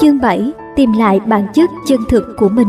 Chương 7. Tìm lại bản chất chân thực của mình.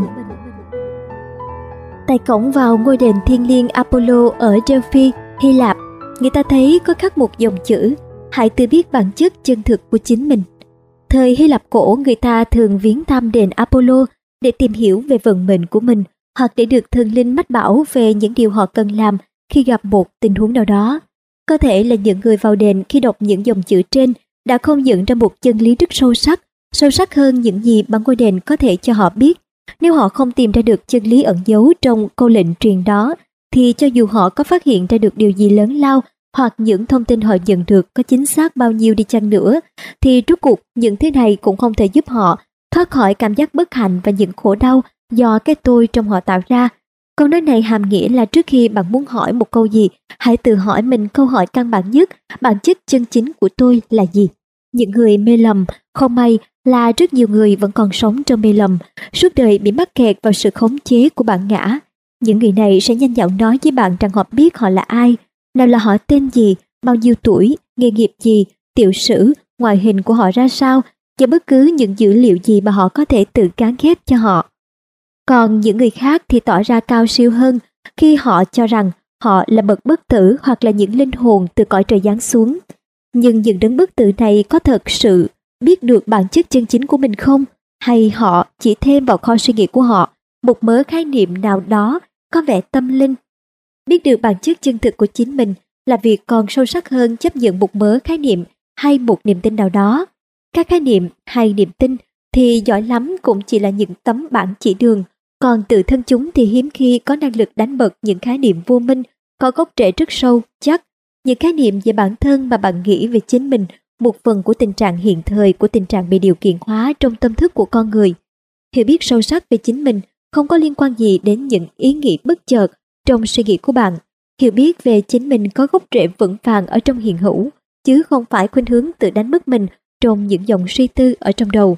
Tại cổng vào ngôi đền thiêng liêng Apollo ở Delphi, Hy Lạp, người ta thấy có khắc một dòng chữ: hãy tự biết bản chất chân thực của chính mình. Thời Hy Lạp cổ, người ta thường viếng thăm đền Apollo để tìm hiểu về vận mệnh của mình, hoặc để được thần linh mách bảo về những điều họ cần làm khi gặp một tình huống nào đó. Có thể là những người vào đền khi đọc những dòng chữ trên đã không nhận ra một chân lý rất sâu sắc hơn những gì mà ngôi đền có thể cho họ biết. Nếu họ không tìm ra được chân lý ẩn giấu trong câu lệnh truyền đó, thì cho dù họ có phát hiện ra được điều gì lớn lao, hoặc những thông tin họ nhận được có chính xác bao nhiêu đi chăng nữa, thì rốt cuộc những thứ này cũng không thể giúp họ thoát khỏi cảm giác bất hạnh và những khổ đau do cái tôi trong họ tạo ra. Câu nói này hàm nghĩa là trước khi bạn muốn hỏi một câu gì, hãy tự hỏi mình câu hỏi căn bản nhất: bản chất chân chính của tôi là gì? Những người mê lầm, không may là rất nhiều người vẫn còn sống trong mê lầm, suốt đời bị mắc kẹt vào sự khống chế của bản ngã. Những người này sẽ nhanh nhảu nói với bạn rằng họ biết họ là ai, nào là họ tên gì, bao nhiêu tuổi, nghề nghiệp gì, tiểu sử, ngoại hình của họ ra sao, và bất cứ những dữ liệu gì mà họ có thể tự cán ghép cho họ. Còn những người khác thì tỏ ra cao siêu hơn khi họ cho rằng họ là bậc bất tử hoặc là những linh hồn từ cõi trời giáng xuống. Nhưng những đấng bất tử này có thật sự biết được bản chất chân chính của mình không? Hay họ chỉ thêm vào kho suy nghĩ của họ một mớ khái niệm nào đó có vẻ tâm linh? Biết được bản chất chân thực của chính mình là việc còn sâu sắc hơn chấp nhận một mớ khái niệm hay một niềm tin nào đó. Các khái niệm hay niềm tin thì giỏi lắm cũng chỉ là những tấm bản chỉ đường, còn tự thân chúng thì hiếm khi có năng lực đánh bật những khái niệm vô minh có gốc rễ rất sâu, chắc. Những khái niệm về bản thân mà bạn nghĩ về chính mình, một phần của tình trạng hiện thời, của tình trạng bị điều kiện hóa trong tâm thức của con người. Hiểu biết sâu sắc về chính mình không có liên quan gì đến những ý nghĩ bất chợt trong suy nghĩ của bạn. Hiểu biết về chính mình có gốc rễ vững vàng ở trong hiện hữu, chứ không phải khuynh hướng tự đánh mất mình trong những dòng suy tư ở trong đầu.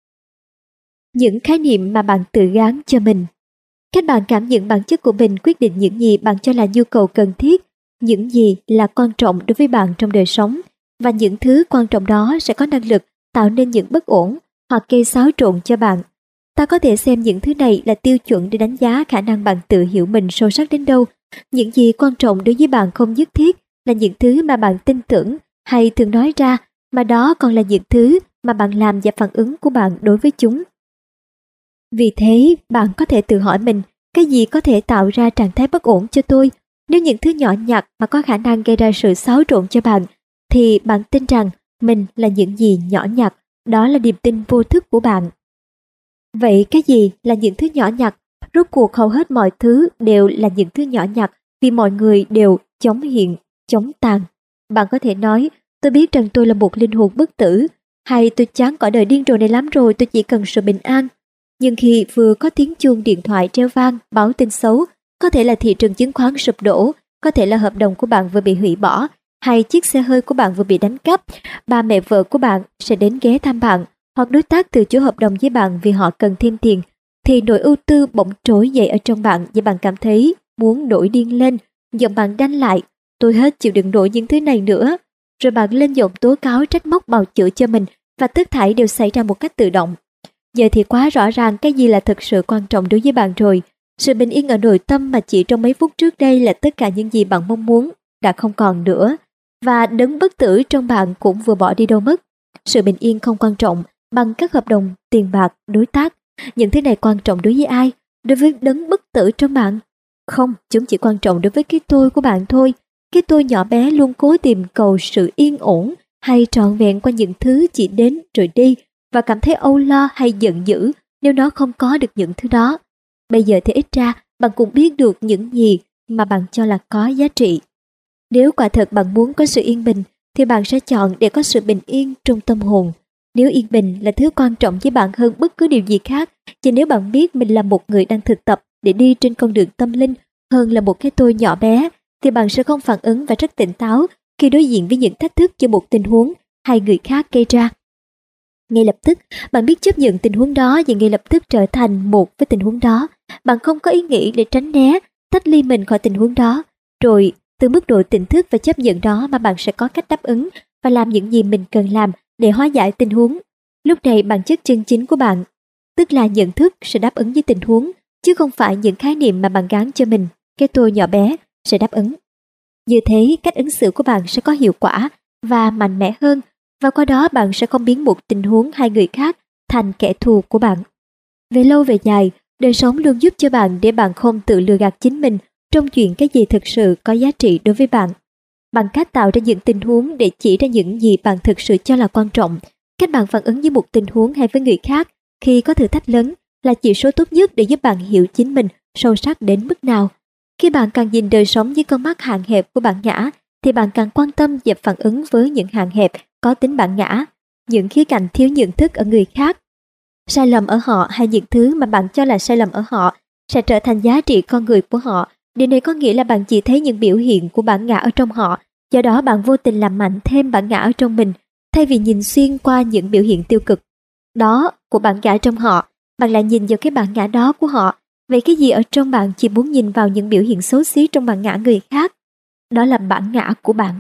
Những khái niệm mà bạn tự gán cho mình. Cách bạn cảm nhận bản chất của mình quyết định những gì bạn cho là nhu cầu cần thiết, những gì là quan trọng đối với bạn trong đời sống, và những thứ quan trọng đó sẽ có năng lực tạo nên những bất ổn hoặc gây xáo trộn cho bạn. Ta có thể xem những thứ này là tiêu chuẩn để đánh giá khả năng bạn tự hiểu mình sâu sắc đến đâu. Những gì quan trọng đối với bạn không nhất thiết là những thứ mà bạn tin tưởng hay thường nói ra, mà đó còn là những thứ mà bạn làm và phản ứng của bạn đối với chúng. Vì thế, bạn có thể tự hỏi mình, cái gì có thể tạo ra trạng thái bất ổn cho tôi? Nếu những thứ nhỏ nhặt mà có khả năng gây ra sự xáo trộn cho bạn, thì bạn tin rằng mình là những gì nhỏ nhặt, đó là niềm tin vô thức của bạn. Vậy cái gì là những thứ nhỏ nhặt? Rốt cuộc hầu hết mọi thứ đều là những thứ nhỏ nhặt, vì mọi người đều chống hiện, chống tàn. Bạn có thể nói, tôi biết rằng tôi là một linh hồn bất tử, hay tôi chán cõi đời điên rồ này lắm rồi, tôi chỉ cần sự bình an. Nhưng khi vừa có tiếng chuông điện thoại reo vang báo tin xấu, có thể là thị trường chứng khoán sụp đổ, có thể là hợp đồng của bạn vừa bị hủy bỏ, hay chiếc xe hơi của bạn vừa bị đánh cắp, ba mẹ vợ của bạn sẽ đến ghé thăm bạn, hoặc đối tác từ chối hợp đồng với bạn vì họ cần thêm tiền, thì nỗi ưu tư bỗng trỗi dậy ở trong bạn và bạn cảm thấy muốn nổi điên lên. Giọng bạn đanh lại, tôi hết chịu đựng nổi những thứ này nữa. Rồi bạn lên giọng tố cáo, trách móc, bào chữa cho mình, và tất thảy đều xảy ra một cách tự động. Giờ thì quá rõ ràng cái gì là thực sự quan trọng đối với bạn rồi. Sự bình yên ở nội tâm mà chỉ trong mấy phút trước đây là tất cả những gì bạn mong muốn đã không còn nữa, và đấng bất tử trong bạn cũng vừa bỏ đi đâu mất. Sự bình yên không quan trọng bằng các hợp đồng, tiền bạc, đối tác. Những thứ này quan trọng đối với ai? Đối với đấng bất tử trong bạn? Không, chúng chỉ quan trọng đối với cái tôi của bạn thôi. Cái tôi nhỏ bé luôn cố tìm cầu sự yên ổn hay trọn vẹn qua những thứ chỉ đến rồi đi, và cảm thấy âu lo hay giận dữ nếu nó không có được những thứ đó. Bây giờ thì ít ra bạn cũng biết được những gì mà bạn cho là có giá trị. Nếu quả thật bạn muốn có sự yên bình, thì bạn sẽ chọn để có sự bình yên trong tâm hồn. Nếu yên bình là thứ quan trọng với bạn hơn bất cứ điều gì khác, thì nếu bạn biết mình là một người đang thực tập để đi trên con đường tâm linh hơn là một cái tôi nhỏ bé, thì bạn sẽ không phản ứng và rất tỉnh táo khi đối diện với những thách thức cho một tình huống hay người khác gây ra. Ngay lập tức, bạn biết chấp nhận tình huống đó và ngay lập tức trở thành một với tình huống đó. Bạn không có ý nghĩ để tránh né, tách ly mình khỏi tình huống đó. Rồi, từ mức độ tỉnh thức và chấp nhận đó mà bạn sẽ có cách đáp ứng và làm những gì mình cần làm để hóa giải tình huống. Lúc này bản chất chân chính của bạn, tức là nhận thức, sẽ đáp ứng với tình huống, chứ không phải những khái niệm mà bạn gán cho mình, cái tôi nhỏ bé, sẽ đáp ứng. Như thế, cách ứng xử của bạn sẽ có hiệu quả và mạnh mẽ hơn, và qua đó bạn sẽ không biến một tình huống hay người khác thành kẻ thù của bạn. Về lâu về dài, đời sống luôn giúp cho bạn để bạn không tự lừa gạt chính mình trong chuyện cái gì thực sự có giá trị đối với bạn. Bằng cách tạo ra những tình huống để chỉ ra những gì bạn thực sự cho là quan trọng, cách bạn phản ứng với một tình huống hay với người khác khi có thử thách lớn là chỉ số tốt nhất để giúp bạn hiểu chính mình sâu sắc đến mức nào. Khi bạn càng nhìn đời sống với con mắt hạn hẹp của bản ngã, thì bạn càng quan tâm và phản ứng với những hạn hẹp có tính bản ngã, những khía cạnh thiếu nhận thức ở người khác. Sai lầm ở họ hay những thứ mà bạn cho là sai lầm ở họ sẽ trở thành giá trị con người của họ. Điều này có nghĩa là bạn chỉ thấy những biểu hiện của bản ngã ở trong họ, do đó bạn vô tình làm mạnh thêm bản ngã ở trong mình, thay vì nhìn xuyên qua những biểu hiện tiêu cực đó của bản ngã trong họ, bạn lại nhìn vào cái bản ngã đó của họ. Vậy cái gì ở trong bạn chỉ muốn nhìn vào những biểu hiện xấu xí trong bản ngã người khác? Đó là bản ngã của bạn.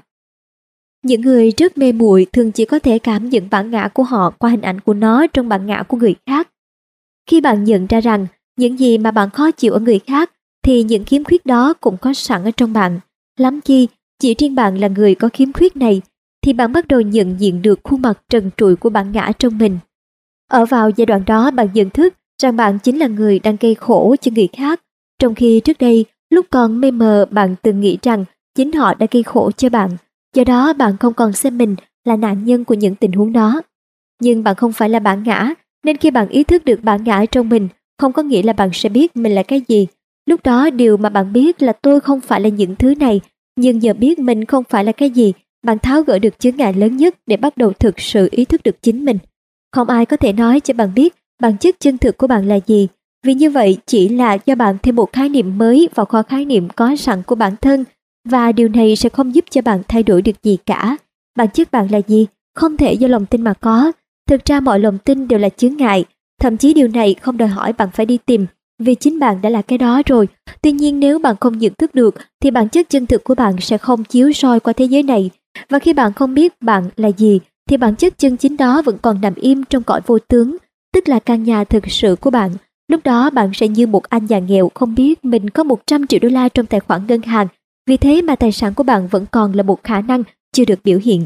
Những người rất mê muội thường chỉ có thể cảm nhận bản ngã của họ qua hình ảnh của nó trong bản ngã của người khác. Khi bạn nhận ra rằng những gì mà bạn khó chịu ở người khác thì những khiếm khuyết đó cũng có sẵn ở trong bạn. Lắm chi, chỉ riêng bạn là người có khiếm khuyết này, thì bạn bắt đầu nhận diện được khuôn mặt trần trụi của bản ngã trong mình. Ở vào giai đoạn đó, bạn nhận thức rằng bạn chính là người đang gây khổ cho người khác, trong khi trước đây, lúc còn mê mờ, bạn từng nghĩ rằng chính họ đã gây khổ cho bạn. Do đó, bạn không còn xem mình là nạn nhân của những tình huống đó. Nhưng bạn không phải là bản ngã, nên khi bạn ý thức được bản ngã trong mình, không có nghĩa là bạn sẽ biết mình là cái gì. Lúc đó, điều mà bạn biết là tôi không phải là những thứ này, nhưng giờ biết mình không phải là cái gì, bạn tháo gỡ được chướng ngại lớn nhất để bắt đầu thực sự ý thức được chính mình. Không ai có thể nói cho bạn biết bản chất chân thực của bạn là gì, vì như vậy chỉ là do bạn thêm một khái niệm mới vào kho khái niệm có sẵn của bản thân, và điều này sẽ không giúp cho bạn thay đổi được gì cả. Bản chất bạn là gì? Không thể do lòng tin mà có. Thực ra mọi lòng tin đều là chướng ngại, thậm chí điều này không đòi hỏi bạn phải đi tìm, vì chính bạn đã là cái đó rồi. Tuy nhiên nếu bạn không nhận thức được thì bản chất chân thực của bạn sẽ không chiếu soi qua thế giới này, và khi bạn không biết bạn là gì thì bản chất chân chính đó vẫn còn nằm im trong cõi vô tướng, tức là căn nhà thực sự của bạn. Lúc đó bạn sẽ như một anh già nghèo không biết mình có 100 triệu đô la trong tài khoản ngân hàng, vì thế mà tài sản của bạn vẫn còn là một khả năng chưa được biểu hiện.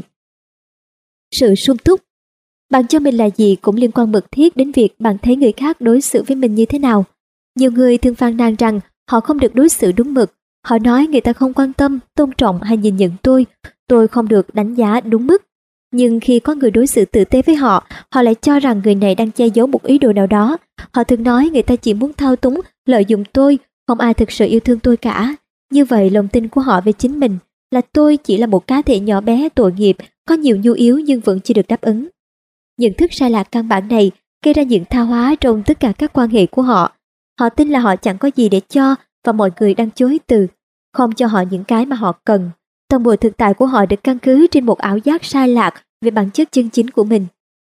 Sự sung túc. Bạn cho mình là gì cũng liên quan mật thiết đến việc bạn thấy người khác đối xử với mình như thế nào. Nhiều người thường phàn nàn rằng họ không được đối xử đúng mực. Họ nói người ta không quan tâm, tôn trọng hay nhìn nhận tôi không được đánh giá đúng mức. Nhưng khi có người đối xử tử tế với họ, họ lại cho rằng người này đang che giấu một ý đồ nào đó. Họ thường nói người ta chỉ muốn thao túng, lợi dụng tôi, không ai thực sự yêu thương tôi cả. Như vậy lòng tin của họ về chính mình là tôi chỉ là một cá thể nhỏ bé tội nghiệp, có nhiều nhu yếu nhưng vẫn chưa được đáp ứng. Nhận thức sai lạc căn bản này gây ra những tha hóa trong tất cả các quan hệ của họ. Họ tin là họ chẳng có gì để cho và mọi người đang chối từ, không cho họ những cái mà họ cần. Toàn bộ thực tại của họ được căn cứ trên một ảo giác sai lạc về bản chất chân chính của mình.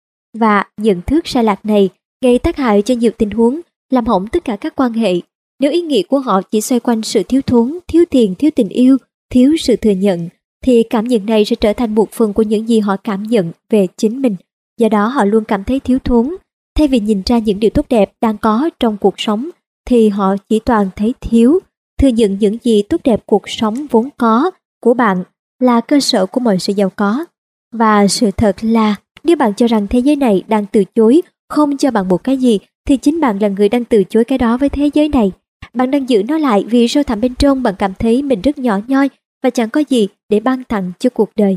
Và nhận thức sai lạc này gây tác hại cho nhiều tình huống, làm hỏng tất cả các quan hệ. Nếu ý nghĩ của họ chỉ xoay quanh sự thiếu thốn, thiếu tiền, thiếu tình yêu, thiếu sự thừa nhận, thì cảm nhận này sẽ trở thành một phần của những gì họ cảm nhận về chính mình. Do đó họ luôn cảm thấy thiếu thốn. Thay vì nhìn ra những điều tốt đẹp đang có trong cuộc sống, thì họ chỉ toàn thấy thiếu. Thừa nhận những gì tốt đẹp cuộc sống vốn có của bạn là cơ sở của mọi sự giàu có. Và sự thật là nếu bạn cho rằng thế giới này đang từ chối không cho bạn một cái gì, thì chính bạn là người đang từ chối cái đó với thế giới này. Bạn đang giữ nó lại vì sâu thẳm bên trong bạn cảm thấy mình rất nhỏ nhoi và chẳng có gì để ban tặng cho cuộc đời.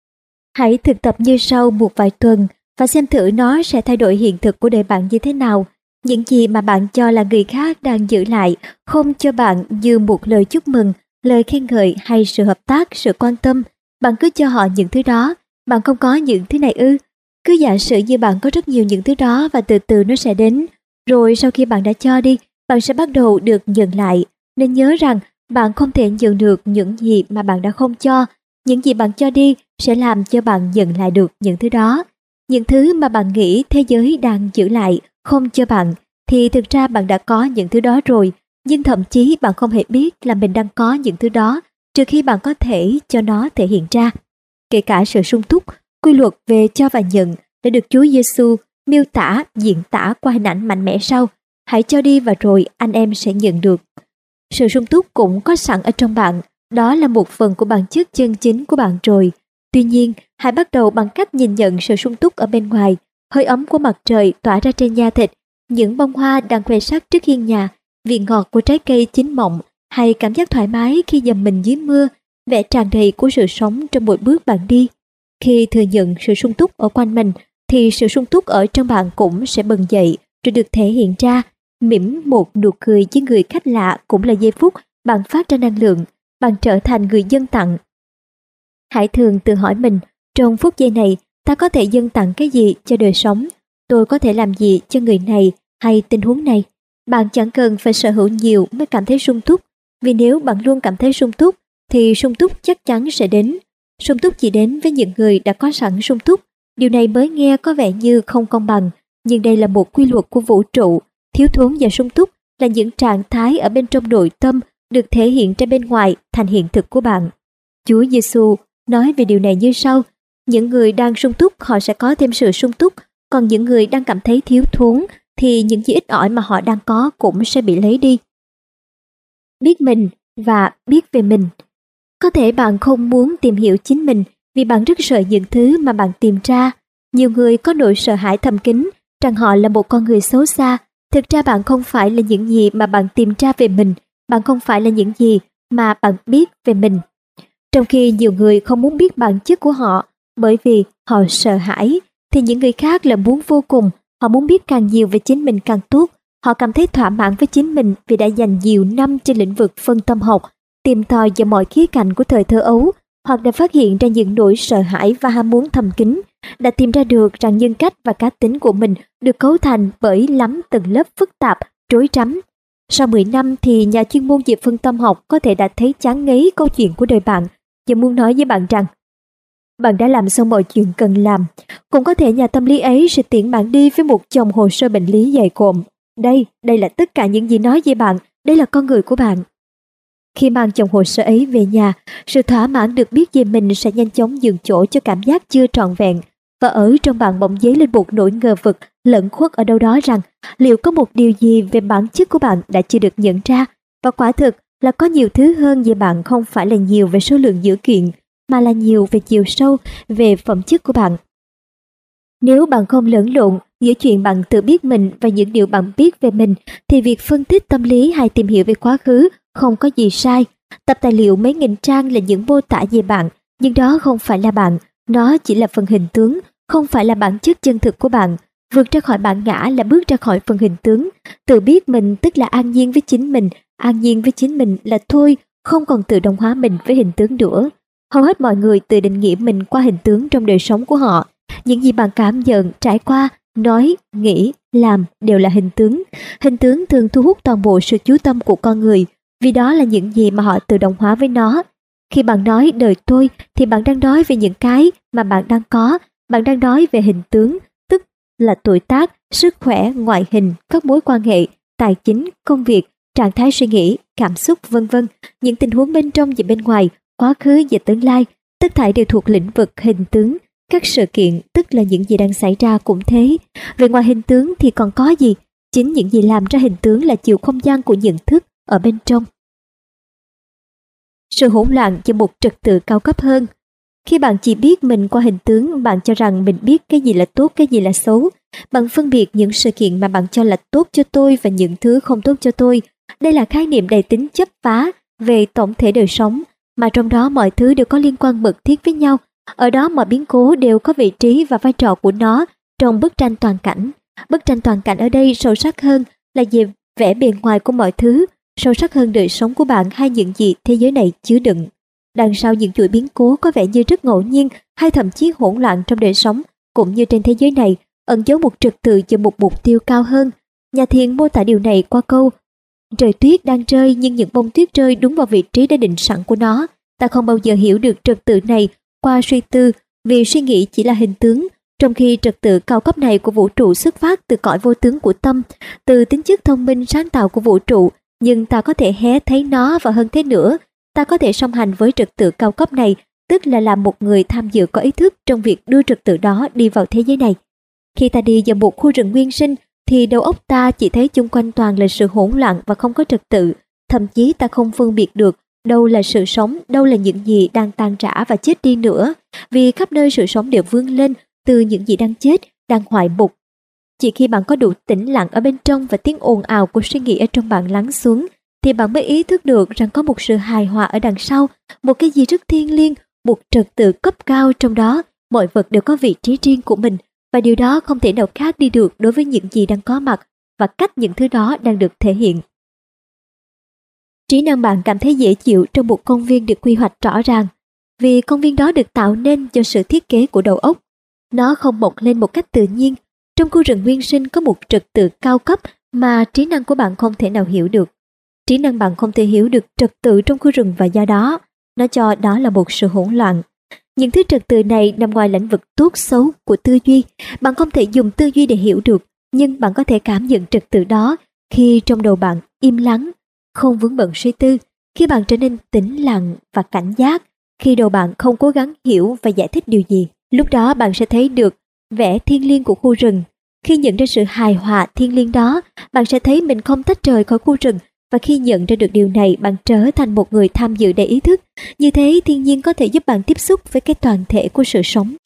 Hãy thực tập như sau một vài tuần và xem thử nó sẽ thay đổi hiện thực của đời bạn như thế nào. Những gì mà bạn cho là người khác đang giữ lại không cho bạn như một lời chúc mừng, lời khen ngợi hay sự hợp tác, sự quan tâm. Bạn cứ cho họ những thứ đó. Bạn không có những thứ này ư? Cứ giả sử như bạn có rất nhiều những thứ đó và từ từ nó sẽ đến. Rồi sau khi bạn đã cho đi, bạn sẽ bắt đầu được nhận lại. Nên nhớ rằng bạn không thể nhận được những gì mà bạn đã không cho. Những gì bạn cho đi sẽ làm cho bạn nhận lại được những thứ đó. Những thứ mà bạn nghĩ thế giới đang giữ lại không cho bạn, thì thực ra bạn đã có những thứ đó rồi. Nhưng thậm chí bạn không hề biết là mình đang có những thứ đó trừ khi bạn có thể cho nó thể hiện ra. Kể cả sự sung túc, quy luật về cho và nhận đã được Chúa Giêsu miêu tả, diễn tả qua hình ảnh mạnh mẽ sau. Hãy cho đi và rồi anh em sẽ nhận được. Sự sung túc cũng có sẵn ở trong bạn, đó là một phần của bản chất chân chính của bạn rồi. Tuy nhiên, hãy bắt đầu bằng cách nhìn nhận sự sung túc ở bên ngoài, hơi ấm của mặt trời tỏa ra trên da thịt, những bông hoa đang khoe sắc trước hiên nhà, vị ngọt của trái cây chín mọng, hay cảm giác thoải mái khi dầm mình dưới mưa, vẻ tràn đầy của sự sống trong mỗi bước bạn đi. Khi thừa nhận sự sung túc ở quanh mình, thì sự sung túc ở trong bạn cũng sẽ bừng dậy rồi được thể hiện ra. Mỉm một nụ cười với người khách lạ cũng là giây phút bạn phát ra năng lượng, bạn trở thành người dâng tặng. Hãy thường tự hỏi mình, trong phút giây này, ta có thể dâng tặng cái gì cho đời sống? Tôi có thể làm gì cho người này hay tình huống này? Bạn chẳng cần phải sở hữu nhiều mới cảm thấy sung túc, vì nếu bạn luôn cảm thấy sung túc, thì sung túc chắc chắn sẽ đến. Sung túc chỉ đến với những người đã có sẵn sung túc. Điều này mới nghe có vẻ như không công bằng, nhưng đây là một quy luật của vũ trụ. Thiếu thốn và sung túc là những trạng thái ở bên trong nội tâm được thể hiện ra bên ngoài thành hiện thực của bạn. Chúa Giêsu nói về điều này như sau: những người đang sung túc họ sẽ có thêm sự sung túc, còn những người đang cảm thấy thiếu thốn thì những gì ít ỏi mà họ đang có cũng sẽ bị lấy đi. Biết mình và biết về mình. Có thể bạn không muốn tìm hiểu chính mình vì bạn rất sợ những thứ mà bạn tìm ra. Nhiều người có nỗi sợ hãi thầm kín rằng họ là một con người xấu xa. Thực ra bạn không phải là những gì mà bạn tìm ra về mình, bạn không phải là những gì mà bạn biết về mình. Trong khi nhiều người không muốn biết bản chất của họ bởi vì họ sợ hãi, thì những người khác là muốn vô cùng, họ muốn biết càng nhiều về chính mình càng tốt. Họ cảm thấy thỏa mãn với chính mình vì đã dành nhiều năm trên lĩnh vực phân tâm học, tìm tòi vào mọi khía cạnh của thời thơ ấu, hoặc đã phát hiện ra những nỗi sợ hãi và ham muốn thầm kín, đã tìm ra được rằng nhân cách và cá tính của mình được cấu thành bởi lắm tầng lớp phức tạp, rối rắm. Sau 10 năm thì nhà chuyên môn về phân tâm học có thể đã thấy chán ngấy câu chuyện của đời bạn và muốn nói với bạn rằng bạn đã làm xong mọi chuyện cần làm. Cũng có thể nhà tâm lý ấy sẽ tiễn bạn đi với một chồng hồ sơ bệnh lý dày cộm. Đây là tất cả những gì nói với bạn, đây là con người của bạn. Khi mang chồng hồ sơ ấy về nhà, sự thỏa mãn được biết về mình sẽ nhanh chóng nhường chỗ cho cảm giác chưa trọn vẹn, và ở trong bạn bỗng dấy lên một nỗi ngờ vực lẫn khuất ở đâu đó rằng liệu có một điều gì về bản chất của bạn đã chưa được nhận ra, và quả thực là có nhiều thứ hơn về bạn, không phải là nhiều về số lượng dữ kiện, mà là nhiều về chiều sâu, về phẩm chất của bạn. Nếu bạn không lẫn lộn giữa chuyện bạn tự biết mình và những điều bạn biết về mình, thì việc phân tích tâm lý hay tìm hiểu về quá khứ không có gì sai. Tập tài liệu mấy nghìn trang là những mô tả về bạn, nhưng đó không phải là bạn, nó chỉ là phần hình tướng, không phải là bản chất chân thực của bạn. Vượt ra khỏi bản ngã là bước ra khỏi phần hình tướng. Tự biết mình tức là an nhiên với chính mình, an nhiên với chính mình là thôi, không còn tự động hóa mình với hình tướng nữa. Hầu hết mọi người tự định nghĩa mình qua hình tướng trong đời sống của họ. Những gì bạn cảm nhận, trải qua, nói, nghĩ, làm đều là hình tướng. Hình tướng thường thu hút toàn bộ sự chú tâm của con người, vì đó là những gì mà họ tự động hóa với nó. Khi bạn nói đời tôi, thì bạn đang nói về những cái mà bạn đang có. Bạn đang nói về hình tướng, tức là tuổi tác, sức khỏe, ngoại hình, các mối quan hệ, tài chính, công việc, trạng thái suy nghĩ, cảm xúc, vân vân. Những tình huống bên trong và bên ngoài, quá khứ và tương lai, tất thảy đều thuộc lĩnh vực hình tướng. Các sự kiện, tức là những gì đang xảy ra cũng thế. Về ngoài hình tướng thì còn có gì? Chính những gì làm ra hình tướng là chiều không gian của nhận thức ở bên trong. Sự hỗn loạn cho một trật tự cao cấp hơn. Khi bạn chỉ biết mình qua hình tướng, bạn cho rằng mình biết cái gì là tốt, cái gì là xấu. Bạn phân biệt những sự kiện mà bạn cho là tốt cho tôi và những thứ không tốt cho tôi. Đây là khái niệm đầy tính chấp phá về tổng thể đời sống, mà trong đó mọi thứ đều có liên quan mật thiết với nhau. Ở đó mọi biến cố đều có vị trí và vai trò của nó trong bức tranh toàn cảnh. Bức tranh toàn cảnh ở đây sâu sắc hơn là về vẻ bề ngoài của mọi thứ, sâu sắc hơn đời sống của bạn hay những gì thế giới này chứa đựng. Đằng sau những chuỗi biến cố có vẻ như rất ngẫu nhiên hay thậm chí hỗn loạn trong đời sống cũng như trên thế giới này, ẩn giấu một trật tự cho một mục tiêu cao hơn. Nhà thiền mô tả điều này qua câu: trời tuyết đang rơi nhưng những bông tuyết rơi đúng vào vị trí đã định sẵn của nó. Ta không bao giờ hiểu được trật tự này qua suy tư, vì suy nghĩ chỉ là hình tướng, trong khi trật tự cao cấp này của vũ trụ xuất phát từ cõi vô tướng của tâm, từ tính chất thông minh sáng tạo của vũ trụ. Nhưng ta có thể hé thấy nó, và hơn thế nữa, ta có thể song hành với trật tự cao cấp này, tức là làm một người tham dự có ý thức trong việc đưa trật tự đó đi vào thế giới này. Khi ta đi vào một khu rừng nguyên sinh thì đầu óc ta chỉ thấy chung quanh toàn là sự hỗn loạn và không có trật tự. Thậm chí ta không phân biệt được đâu là sự sống, đâu là những gì đang tan rã và chết đi nữa, vì khắp nơi sự sống đều vươn lên từ những gì đang chết, đang hoại mục. Chỉ khi bạn có đủ tĩnh lặng ở bên trong và tiếng ồn ào của suy nghĩ ở trong bạn lắng xuống, thì bạn mới ý thức được rằng có một sự hài hòa ở đằng sau, một cái gì rất thiêng liêng, một trật tự cấp cao trong đó. Mọi vật đều có vị trí riêng của mình, và điều đó không thể nào khác đi được đối với những gì đang có mặt và cách những thứ đó đang được thể hiện. Trí năng bạn cảm thấy dễ chịu trong một công viên được quy hoạch rõ ràng, vì công viên đó được tạo nên do sự thiết kế của đầu óc. Nó không mọc lên một cách tự nhiên. Trong khu rừng nguyên sinh có một trật tự cao cấp mà trí năng của bạn không thể nào hiểu được. Trí năng bạn không thể hiểu được trật tự trong khu rừng, và do đó nó cho đó là một sự hỗn loạn. Những thứ trật tự này nằm ngoài lĩnh vực tốt xấu của tư duy. Bạn không thể dùng tư duy để hiểu được, nhưng bạn có thể cảm nhận trật tự đó khi trong đầu bạn im lắng, không vướng bận suy tư, khi bạn trở nên tĩnh lặng và cảnh giác, khi đầu bạn không cố gắng hiểu và giải thích điều gì. Lúc đó bạn sẽ thấy được vẻ thiêng liêng của khu rừng. Khi nhận ra sự hài hòa thiêng liêng đó, bạn sẽ thấy mình không tách rời khỏi khu rừng, và khi nhận ra được điều này, bạn trở thành một người tham dự đầy ý thức. Như thế, thiên nhiên có thể giúp bạn tiếp xúc với cái toàn thể của sự sống.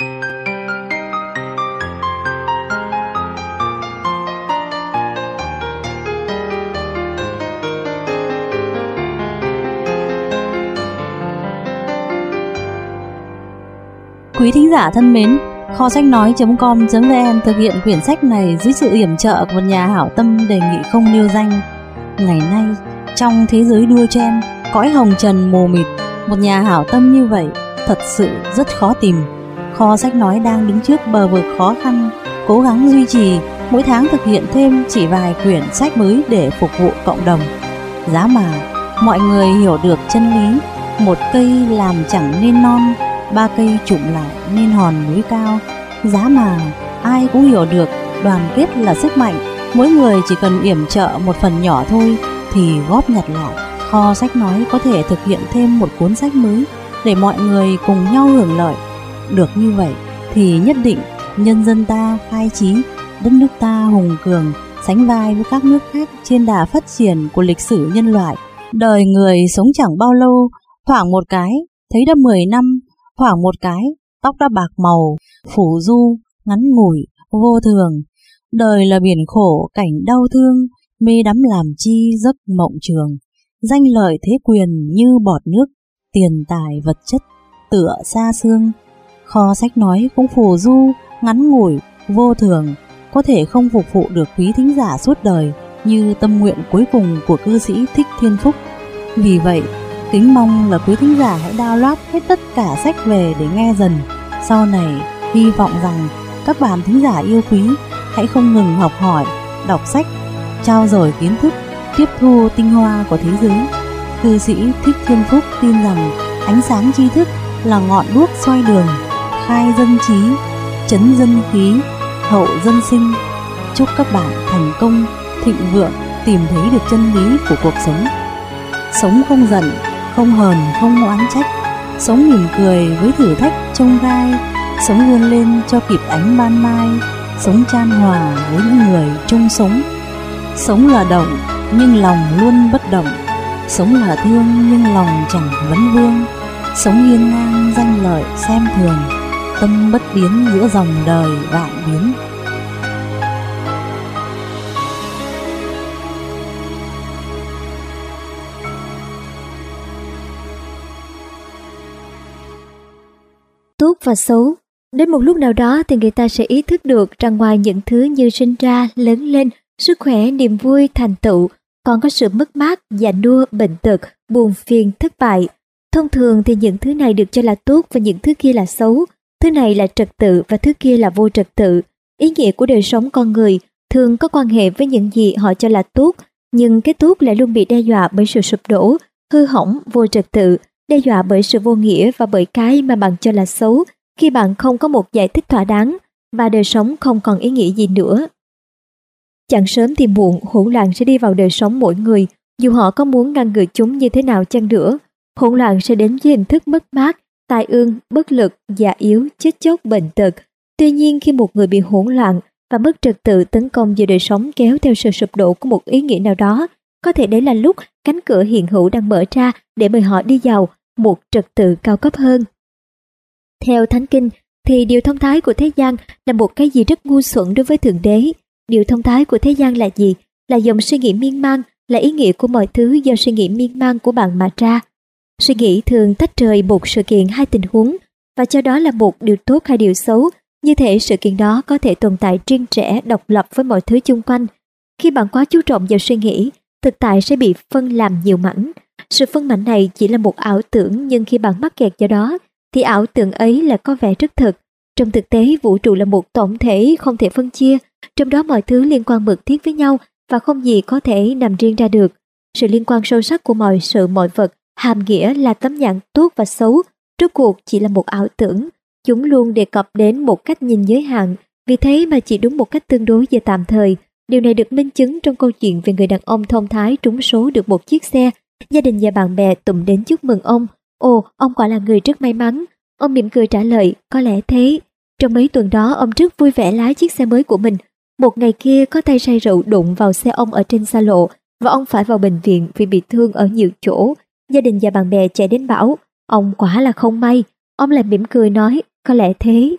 Quý thính giả thân mến, kho sách nói.com.vn thực hiện quyển sách này dưới sự yểm trợ của một nhà hảo tâm đề nghị không nêu danh. Ngày nay, trong thế giới đua chen, cõi hồng trần mù mịt, một nhà hảo tâm như vậy thật sự rất khó tìm. Kho sách nói đang đứng trước bờ vực khó khăn, cố gắng duy trì, mỗi tháng thực hiện thêm chỉ vài quyển sách mới để phục vụ cộng đồng. Giá mà mọi người hiểu được chân lý, một cây làm chẳng nên non, ba cây chụm lại nên hòn núi cao. Giá mà ai cũng hiểu được đoàn kết là sức mạnh, mỗi người chỉ cần yểm trợ một phần nhỏ thôi thì góp nhặt lại. Kho sách nói có thể thực hiện thêm một cuốn sách mới để mọi người cùng nhau hưởng lợi. Được như vậy thì nhất định nhân dân ta khai trí, đất nước ta hùng cường, sánh vai với các nước khác trên đà phát triển của lịch sử nhân loại. Đời người sống chẳng bao lâu, thoảng một cái thấy đã 10 năm, thoảng một cái tóc đã bạc màu, phủ du, ngắn ngủi, vô thường. Đời là biển khổ, cảnh đau thương, mê đắm làm chi giấc mộng trường. Danh lợi thế quyền như bọt nước, tiền tài vật chất tựa xa xương. Kho sách nói cũng phù du, ngắn ngủi, vô thường, có thể không phục vụ được quý thính giả suốt đời như tâm nguyện cuối cùng của cư sĩ Thích Thiên Phúc. Vì vậy, kính mong là quý thính giả hãy download hết tất cả sách về để nghe dần. Sau này, hy vọng rằng các bạn thính giả yêu quý hãy không ngừng học hỏi, đọc sách, trao dồi kiến thức, tiếp thu tinh hoa của thế giới. Cư sĩ Thích Thiên Phúc tin rằng ánh sáng tri thức là ngọn đuốc soi đường, khai dân trí, trấn dân khí, hậu dân sinh. Chúc các bạn thành công, thịnh vượng, tìm thấy được chân lý của cuộc sống. Sống không giận, không hờn, không oán trách, sống mỉm cười với thử thách chông gai, sống vươn lên cho kịp ánh ban mai, sống chan hòa với những người chung sống. Sống là động nhưng lòng luôn bất động, sống là thương nhưng lòng chẳng vấn vương, sống hiên ngang danh lợi xem thường, tâm bất biến giữa dòng đời vạn biến. Tốt và xấu. Đến một lúc nào đó thì người ta sẽ ý thức được rằng ngoài những thứ như sinh ra, lớn lên, sức khỏe, niềm vui, thành tựu, còn có sự mất mát, già nua, bệnh tật, buồn phiền, thất bại. Thông thường thì những thứ này được cho là tốt và những thứ kia là xấu. Thứ này là trật tự và thứ kia là vô trật tự. Ý nghĩa của đời sống con người thường có quan hệ với những gì họ cho là tốt, nhưng cái tốt lại luôn bị đe dọa bởi sự sụp đổ, hư hỏng, vô trật tự, đe dọa bởi sự vô nghĩa và bởi cái mà bạn cho là xấu khi bạn không có một giải thích thỏa đáng, và đời sống không còn ý nghĩa gì nữa. Chẳng sớm thì muộn, hỗn loạn sẽ đi vào đời sống mỗi người, dù họ có muốn ngăn ngừa chúng như thế nào chăng nữa. Hỗn loạn sẽ đến với hình thức mất mát, tai ương, bất lực, già yếu, chết chóc, bệnh tật. Tuy nhiên khi một người bị hỗn loạn, và mất trật tự tấn công vào đời sống kéo theo sự sụp đổ của một ý nghĩa nào đó. Có thể đấy là lúc cánh cửa hiện hữu đang mở ra để mời họ đi vào một trật tự cao cấp hơn. Theo Thánh Kinh thì điều thông thái của thế gian là một cái gì rất ngu xuẩn đối với Thượng Đế. Điều thông thái của thế gian là gì? Là dòng suy nghĩ miên man, là ý nghĩa của mọi thứ do suy nghĩ miên man của bạn mà ra. Suy nghĩ thường tách rời một sự kiện hai tình huống và cho đó là một điều tốt hay điều xấu. Như thể sự kiện đó có thể tồn tại riêng rẽ độc lập với mọi thứ chung quanh. Khi bạn quá chú trọng vào suy nghĩ, thực tại sẽ bị phân làm nhiều mảnh. Sự phân mảnh này chỉ là một ảo tưởng, nhưng khi bạn mắc kẹt vào đó thì ảo tưởng ấy là có vẻ rất thực. Trong thực tế, vũ trụ là một tổng thể không thể phân chia, trong đó mọi thứ liên quan mật thiết với nhau và không gì có thể nằm riêng ra được. Sự liên quan sâu sắc của mọi sự mọi vật hàm nghĩa là tấm nhãn tốt và xấu, rốt cuộc chỉ là một ảo tưởng. Chúng luôn đề cập đến một cách nhìn giới hạn, vì thế mà chỉ đúng một cách tương đối và tạm thời. Điều này được minh chứng trong câu chuyện về người đàn ông thông thái trúng số được một chiếc xe. Gia đình và bạn bè tụm đến chúc mừng ông. Ồ, ông quả là người rất may mắn. Ông mỉm cười trả lời, có lẽ thế. Trong mấy tuần đó, ông rất vui vẻ lái chiếc xe mới của mình. Một ngày kia, có tay say rượu đụng vào xe ông ở trên xa lộ và ông phải vào bệnh viện vì bị thương ở nhiều chỗ. Gia đình và bạn bè chạy đến bảo, ông quả là không may. Ông lại mỉm cười nói, có lẽ thế.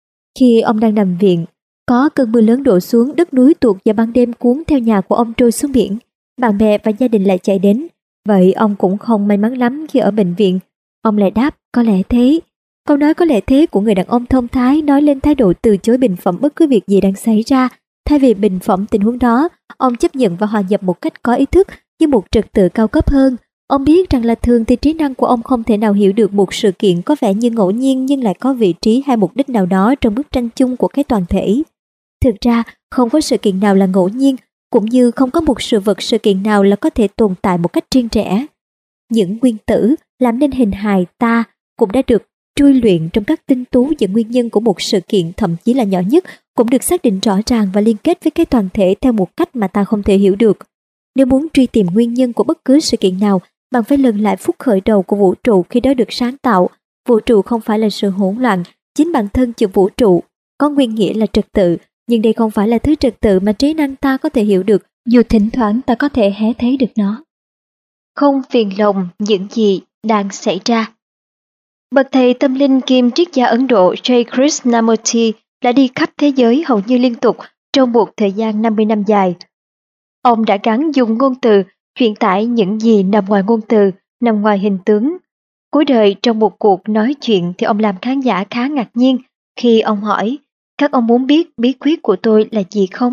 Khi ông đang nằm viện, có cơn mưa lớn đổ xuống, đất núi tuột và ban đêm cuốn theo nhà của ông trôi xuống biển. Bạn bè và gia đình lại chạy đến. Vậy ông cũng không may mắn lắm khi ở bệnh viện. Ông lại đáp, có lẽ thế. Câu nói có lẽ thế của người đàn ông thông thái nói lên thái độ từ chối bình phẩm bất cứ việc gì đang xảy ra. Thay vì bình phẩm tình huống đó, ông chấp nhận và hòa nhập một cách có ý thức với một trật tự cao cấp hơn. Ông biết rằng là thường thì trí năng của ông không thể nào hiểu được một sự kiện có vẻ như ngẫu nhiên nhưng lại có vị trí hay mục đích nào đó trong bức tranh chung của cái toàn thể. Thực ra, không có sự kiện nào là ngẫu nhiên, cũng như không có một sự kiện nào là có thể tồn tại một cách riêng rẽ. Những nguyên tử làm nên hình hài ta cũng đã được trui luyện trong các tinh tú và nguyên nhân của một sự kiện, thậm chí là nhỏ nhất, cũng được xác định rõ ràng và liên kết với cái toàn thể theo một cách mà ta không thể hiểu được. Nếu muốn truy tìm nguyên nhân của bất cứ sự kiện nào, bạn phải lần lại phút khởi đầu của vũ trụ khi đó được sáng tạo. Vũ trụ không phải là sự hỗn loạn, chính bản thân chữ vũ trụ có nguyên nghĩa là trật tự, nhưng đây không phải là thứ trật tự mà trí năng ta có thể hiểu được, dù thỉnh thoảng ta có thể hé thấy được nó. Không phiền lòng những gì đang xảy ra. Bậc thầy tâm linh kiêm triết gia Ấn Độ J. Krishnamurti đã đi khắp thế giới hầu như liên tục trong một thời gian 50 năm dài. Ông đã gắng dùng ngôn từ truyền tải những gì nằm ngoài ngôn từ, nằm ngoài hình tướng. Cuối đời trong một cuộc nói chuyện thì ông làm khán giả khá ngạc nhiên khi ông hỏi, các ông muốn biết bí quyết của tôi là gì không?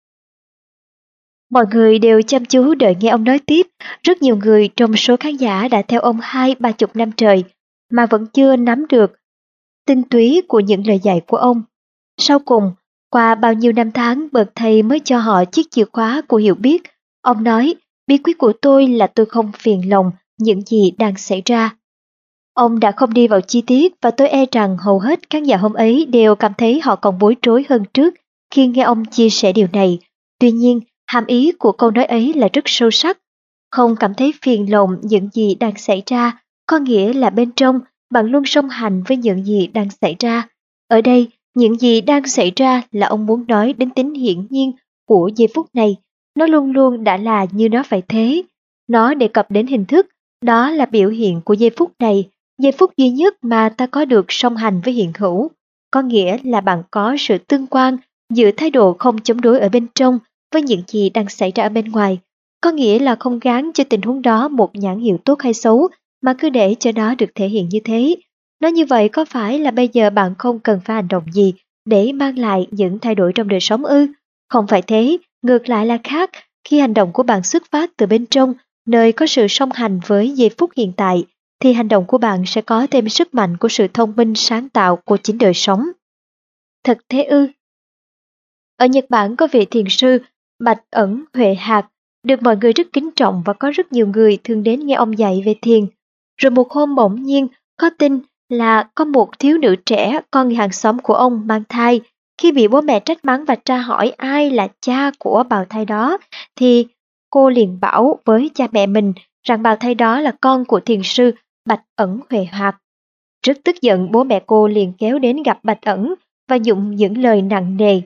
Mọi người đều chăm chú đợi nghe ông nói tiếp. Rất nhiều người trong số khán giả đã theo ông 20-30 năm trời mà vẫn chưa nắm được tinh túy của những lời dạy của ông. Sau cùng, qua bao nhiêu năm tháng, bậc thầy mới cho họ chiếc chìa khóa của hiểu biết. Ông nói, bí quyết của tôi là tôi không phiền lòng những gì đang xảy ra. Ông đã không đi vào chi tiết và tôi e rằng hầu hết khán giả hôm ấy đều cảm thấy họ còn bối rối hơn trước khi nghe ông chia sẻ điều này. Tuy nhiên, hàm ý của câu nói ấy là rất sâu sắc. Không cảm thấy phiền lòng những gì đang xảy ra, có nghĩa là bên trong bạn luôn song hành với những gì đang xảy ra. Ở đây, những gì đang xảy ra là ông muốn nói đến tính hiển nhiên của giây phút này. Nó luôn luôn đã là như nó phải thế. Nó đề cập đến hình thức, đó là biểu hiện của giây phút này, giây phút duy nhất mà ta có được song hành với hiện hữu. Có nghĩa là bạn có sự tương quan giữa thái độ không chống đối ở bên trong với những gì đang xảy ra ở bên ngoài. Có nghĩa là không gán cho tình huống đó một nhãn hiệu tốt hay xấu, mà cứ để cho nó được thể hiện như thế. Nói như vậy có phải là bây giờ bạn không cần phải hành động gì để mang lại những thay đổi trong đời sống ư? Không phải thế, ngược lại là khác. Khi hành động của bạn xuất phát từ bên trong, nơi có sự song hành với giây phút hiện tại, thì hành động của bạn sẽ có thêm sức mạnh của sự thông minh sáng tạo của chính đời sống. Thật thế ư? Ở Nhật Bản có vị thiền sư Bạch Ẩn Huệ Hạc, được mọi người rất kính trọng và có rất nhiều người thường đến nghe ông dạy về thiền. Rồi một hôm bỗng nhiên, có tin là có một thiếu nữ trẻ, con người hàng xóm của ông, mang thai. Khi bị bố mẹ trách mắng và tra hỏi ai là cha của bào thai đó, thì cô liền bảo với cha mẹ mình rằng bào thai đó là con của thiền sư Bạch Ẩn Huệ Hạc. Rất tức giận, bố mẹ cô liền kéo đến gặp Bạch Ẩn và dùng những lời nặng nề.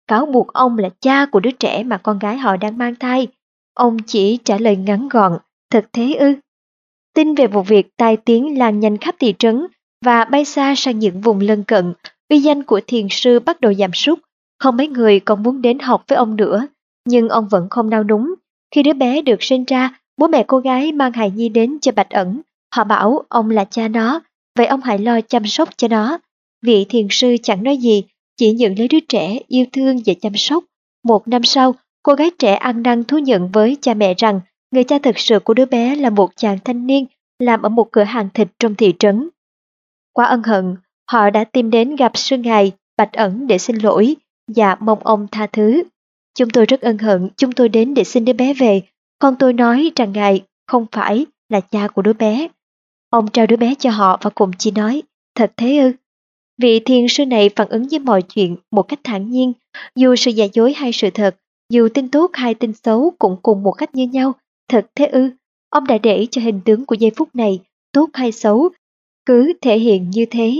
cáo buộc ông là cha của đứa trẻ mà con gái họ đang mang thai. Ông chỉ trả lời ngắn gọn, thật thế ư? Tin về vụ việc tai tiếng lan nhanh khắp thị trấn và bay xa sang những vùng lân cận, uy danh của thiền sư bắt đầu giảm sút, không mấy người còn muốn đến học với ông nữa, nhưng ông vẫn không nao núng. Khi đứa bé được sinh ra, bố mẹ cô gái mang hài nhi đến cho Bạch Ẩn, họ bảo ông là cha nó, vậy ông hãy lo chăm sóc cho nó. Vị thiền sư chẳng nói gì, chỉ nhận lấy đứa trẻ yêu thương và chăm sóc. 1 năm sau, cô gái trẻ ăn năn thú nhận với cha mẹ rằng người cha thực sự của đứa bé là một chàng thanh niên làm ở một cửa hàng thịt trong thị trấn. Quá ân hận, họ đã tìm đến gặp sư ngài Bạch Ẩn để xin lỗi và mong ông tha thứ. Chúng tôi rất ân hận, chúng tôi đến để xin đứa bé về. Con tôi nói rằng ngài không phải là cha của đứa bé. Ông trao đứa bé cho họ và cùng chỉ nói, thật thế ư? Vị thiền sư này phản ứng với mọi chuyện một cách thản nhiên, dù sự giả dối hay sự thật, dù tin tốt hay tin xấu cũng cùng một cách như nhau. Thật thế ư? Ông đã để cho hình tướng của giây phút này, tốt hay xấu, cứ thể hiện như thế.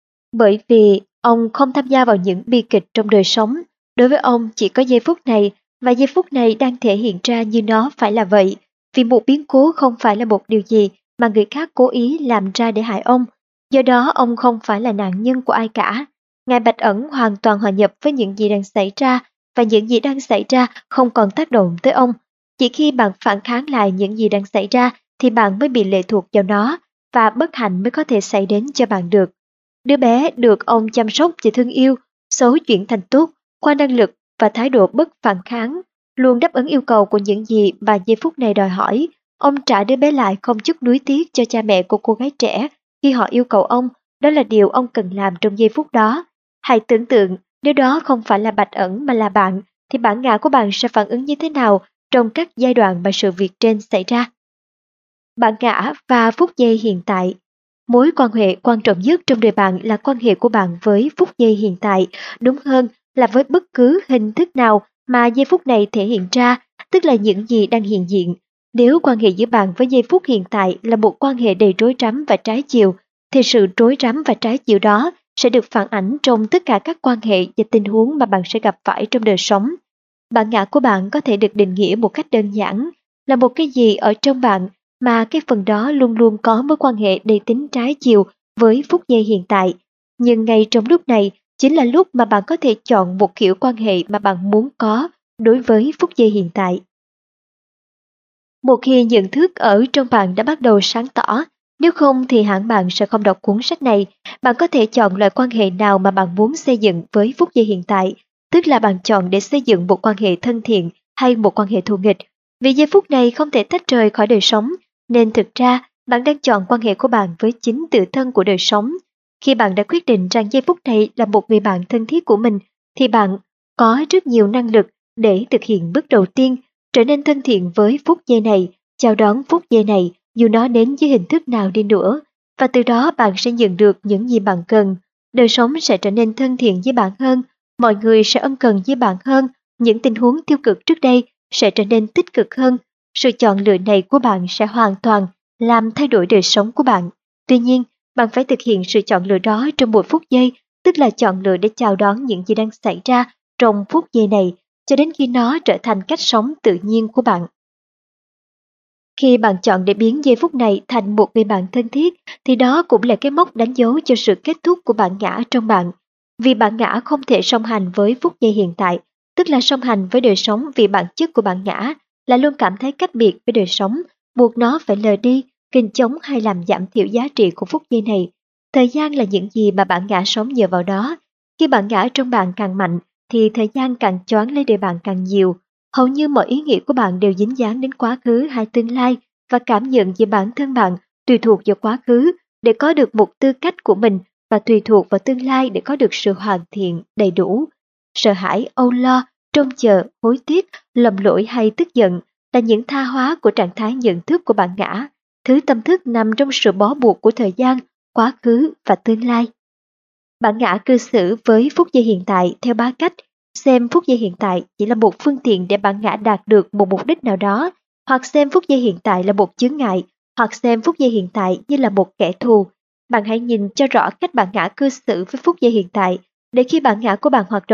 Bởi vì ông không tham gia vào những bi kịch trong đời sống, đối với ông chỉ có giây phút này, và giây phút này đang thể hiện ra như nó phải là vậy, vì một biến cố không phải là một điều gì mà người khác cố ý làm ra để hại ông. Do đó ông không phải là nạn nhân của ai cả. Ngài Bạch Ẩn hoàn toàn hòa nhập với những gì đang xảy ra, và những gì đang xảy ra không còn tác động tới ông. Chỉ khi bạn phản kháng lại những gì đang xảy ra thì bạn mới bị lệ thuộc vào nó, và bất hạnh mới có thể xảy đến cho bạn được. Đứa bé được ông chăm sóc và thương yêu, xấu chuyển thành tốt, qua năng lực và thái độ bất phản kháng, luôn đáp ứng yêu cầu của những gì mà giây phút này đòi hỏi. Ông trả đứa bé lại không chút nuối tiếc cho cha mẹ của cô gái trẻ khi họ yêu cầu ông, đó là điều ông cần làm trong giây phút đó. Hãy tưởng tượng, nếu đó không phải là Bạch Ẩn mà là bạn, thì bản ngã của bạn sẽ phản ứng như thế nào trong các giai đoạn mà sự việc trên xảy ra. Bản ngã và phút giây hiện tại. Mối quan hệ quan trọng nhất trong đời bạn là quan hệ của bạn với phút giây hiện tại, đúng hơn là với bất cứ hình thức nào mà giây phút này thể hiện ra, tức là những gì đang hiện diện. Nếu quan hệ giữa bạn với giây phút hiện tại là một quan hệ đầy rối rắm và trái chiều, thì sự rối rắm và trái chiều đó sẽ được phản ánh trong tất cả các quan hệ và tình huống mà bạn sẽ gặp phải trong đời sống. Bản ngã của bạn có thể được định nghĩa một cách đơn giản là một cái gì ở trong bạn mà cái phần đó luôn luôn có mối quan hệ đầy tính trái chiều với phút giây hiện tại. Nhưng ngay trong lúc này chính là lúc mà bạn có thể chọn một kiểu quan hệ mà bạn muốn có đối với phút giây hiện tại. Một khi nhận thức ở trong bạn đã bắt đầu sáng tỏ, nếu không thì hẳn bạn sẽ không đọc cuốn sách này. Bạn có thể chọn loại quan hệ nào mà bạn muốn xây dựng với phút giây hiện tại, tức là bạn chọn để xây dựng một quan hệ thân thiện hay một quan hệ thù nghịch. Vì giây phút này không thể tách rời khỏi đời sống, nên thực ra bạn đang chọn quan hệ của bạn với chính tự thân của đời sống. Khi bạn đã quyết định rằng giây phút này là một người bạn thân thiết của mình, thì bạn có rất nhiều năng lực để thực hiện bước đầu tiên, trở nên thân thiện với phút giây này, chào đón phút giây này dù nó đến với hình thức nào đi nữa, và từ đó bạn sẽ nhận được những gì bạn cần. Đời sống sẽ trở nên thân thiện với bạn hơn, mọi người sẽ ân cần với bạn hơn, những tình huống tiêu cực trước đây sẽ trở nên tích cực hơn. Sự chọn lựa này của bạn sẽ hoàn toàn làm thay đổi đời sống của bạn. Tuy nhiên, bạn phải thực hiện sự chọn lựa đó trong một phút giây, tức là chọn lựa để chào đón những gì đang xảy ra trong phút giây này, cho đến khi nó trở thành cách sống tự nhiên của bạn. Khi bạn chọn để biến giây phút này thành một người bạn thân thiết, thì đó cũng là cái mốc đánh dấu cho sự kết thúc của bản ngã trong bạn. Vì bản ngã không thể song hành với phút giây hiện tại, tức là song hành với đời sống, vì bản chất của bản ngã là luôn cảm thấy cách biệt với đời sống, buộc nó phải lờ đi, kình chống hay làm giảm thiểu giá trị của phút giây này. Thời gian là những gì mà bản ngã sống nhờ vào đó. Khi bản ngã trong bạn càng mạnh, thì thời gian càng choáng lấy đời bạn càng nhiều. Hầu như mọi ý nghĩ của bạn đều dính dáng đến quá khứ hay tương lai, và cảm nhận về bản thân bạn tùy thuộc vào quá khứ để có được một tư cách của mình, và tùy thuộc vào tương lai để có được sự hoàn thiện đầy đủ. Sợ hãi, âu lo, trông chờ, hối tiếc, lầm lỗi hay tức giận là những tha hóa của trạng thái nhận thức của bản ngã. Thứ tâm thức nằm trong sự bó buộc của thời gian, quá khứ và tương lai. Bản ngã cư xử với phút giây hiện tại theo 3 cách. Xem phút giây hiện tại chỉ là một phương tiện để bản ngã đạt được một mục đích nào đó, hoặc xem phút giây hiện tại là một chướng ngại, hoặc xem phút giây hiện tại như là một kẻ thù. Bạn hãy nhìn cho rõ cách bản ngã cư xử với phút giây hiện tại, để khi bản ngã của bạn hoạt động,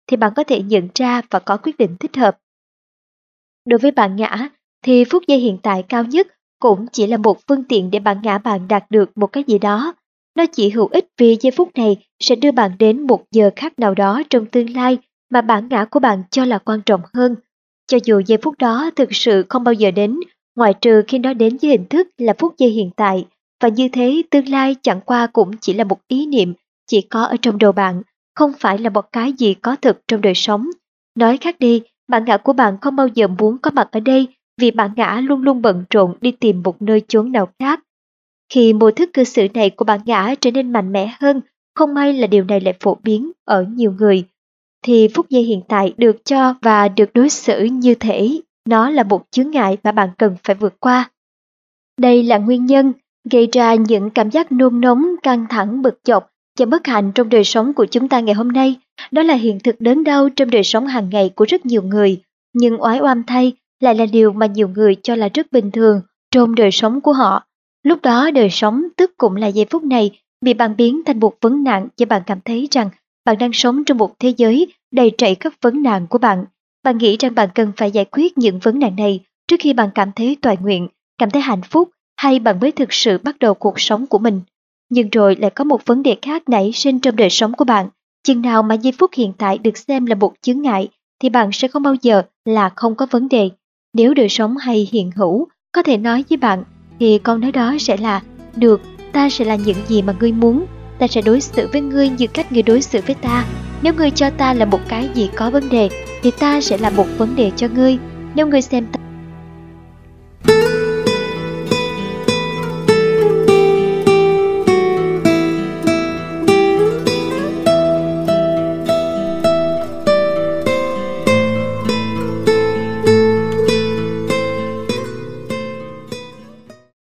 thì bạn có thể nhận ra và có quyết định thích hợp. Đối với bạn ngã, thì phút giây hiện tại cao nhất cũng chỉ là một phương tiện để bạn ngã bạn đạt được một cái gì đó. Nó chỉ hữu ích vì giây phút này sẽ đưa bạn đến một giờ khác nào đó trong tương lai mà bản ngã của bạn cho là quan trọng hơn. Cho dù giây phút đó thực sự không bao giờ đến, ngoại trừ khi nó đến với hình thức là phút giây hiện tại, và như thế tương lai chẳng qua cũng chỉ là một ý niệm chỉ có ở trong đầu bạn, không phải là một cái gì có thực trong đời sống. Nói khác đi, bản ngã của bạn không bao giờ muốn có mặt ở đây vì bản ngã luôn luôn bận rộn đi tìm một nơi chốn nào khác. Khi mô thức cư xử này của bản ngã trở nên mạnh mẽ hơn, không may là điều này lại phổ biến ở nhiều người, thì phút giây hiện tại được cho và được đối xử như thể nó là một chướng ngại mà bạn cần phải vượt qua. Đây là nguyên nhân gây ra những cảm giác nôn nóng, căng thẳng, bực dọc và bất hạnh trong đời sống của chúng ta ngày hôm nay. Đó là hiện thực đớn đau trong đời sống hàng ngày của rất nhiều người, nhưng oái oăm thay lại là điều mà nhiều người cho là rất bình thường trong đời sống của họ. Lúc đó đời sống tức cũng là giây phút này bị bạn biến thành một vấn nạn và bạn cảm thấy rằng bạn đang sống trong một thế giới đầy trảy các vấn nạn của bạn. Bạn nghĩ rằng bạn cần phải giải quyết những vấn nạn này trước khi bạn cảm thấy toại nguyện, cảm thấy hạnh phúc, hay bạn mới thực sự bắt đầu cuộc sống của mình. Nhưng rồi lại có một vấn đề khác nảy sinh trong đời sống của bạn. Chừng nào mà giây phút hiện tại được xem là một chướng ngại thì bạn sẽ không bao giờ là không có vấn đề. Nếu đời sống hay hiện hữu có thể nói với bạn thì câu nói đó sẽ là: được, ta sẽ là những gì mà ngươi muốn, ta sẽ đối xử với ngươi như cách ngươi đối xử với ta. Nếu ngươi cho ta là một cái gì có vấn đề thì ta sẽ là một vấn đề cho ngươi. Nếu ngươi xem ta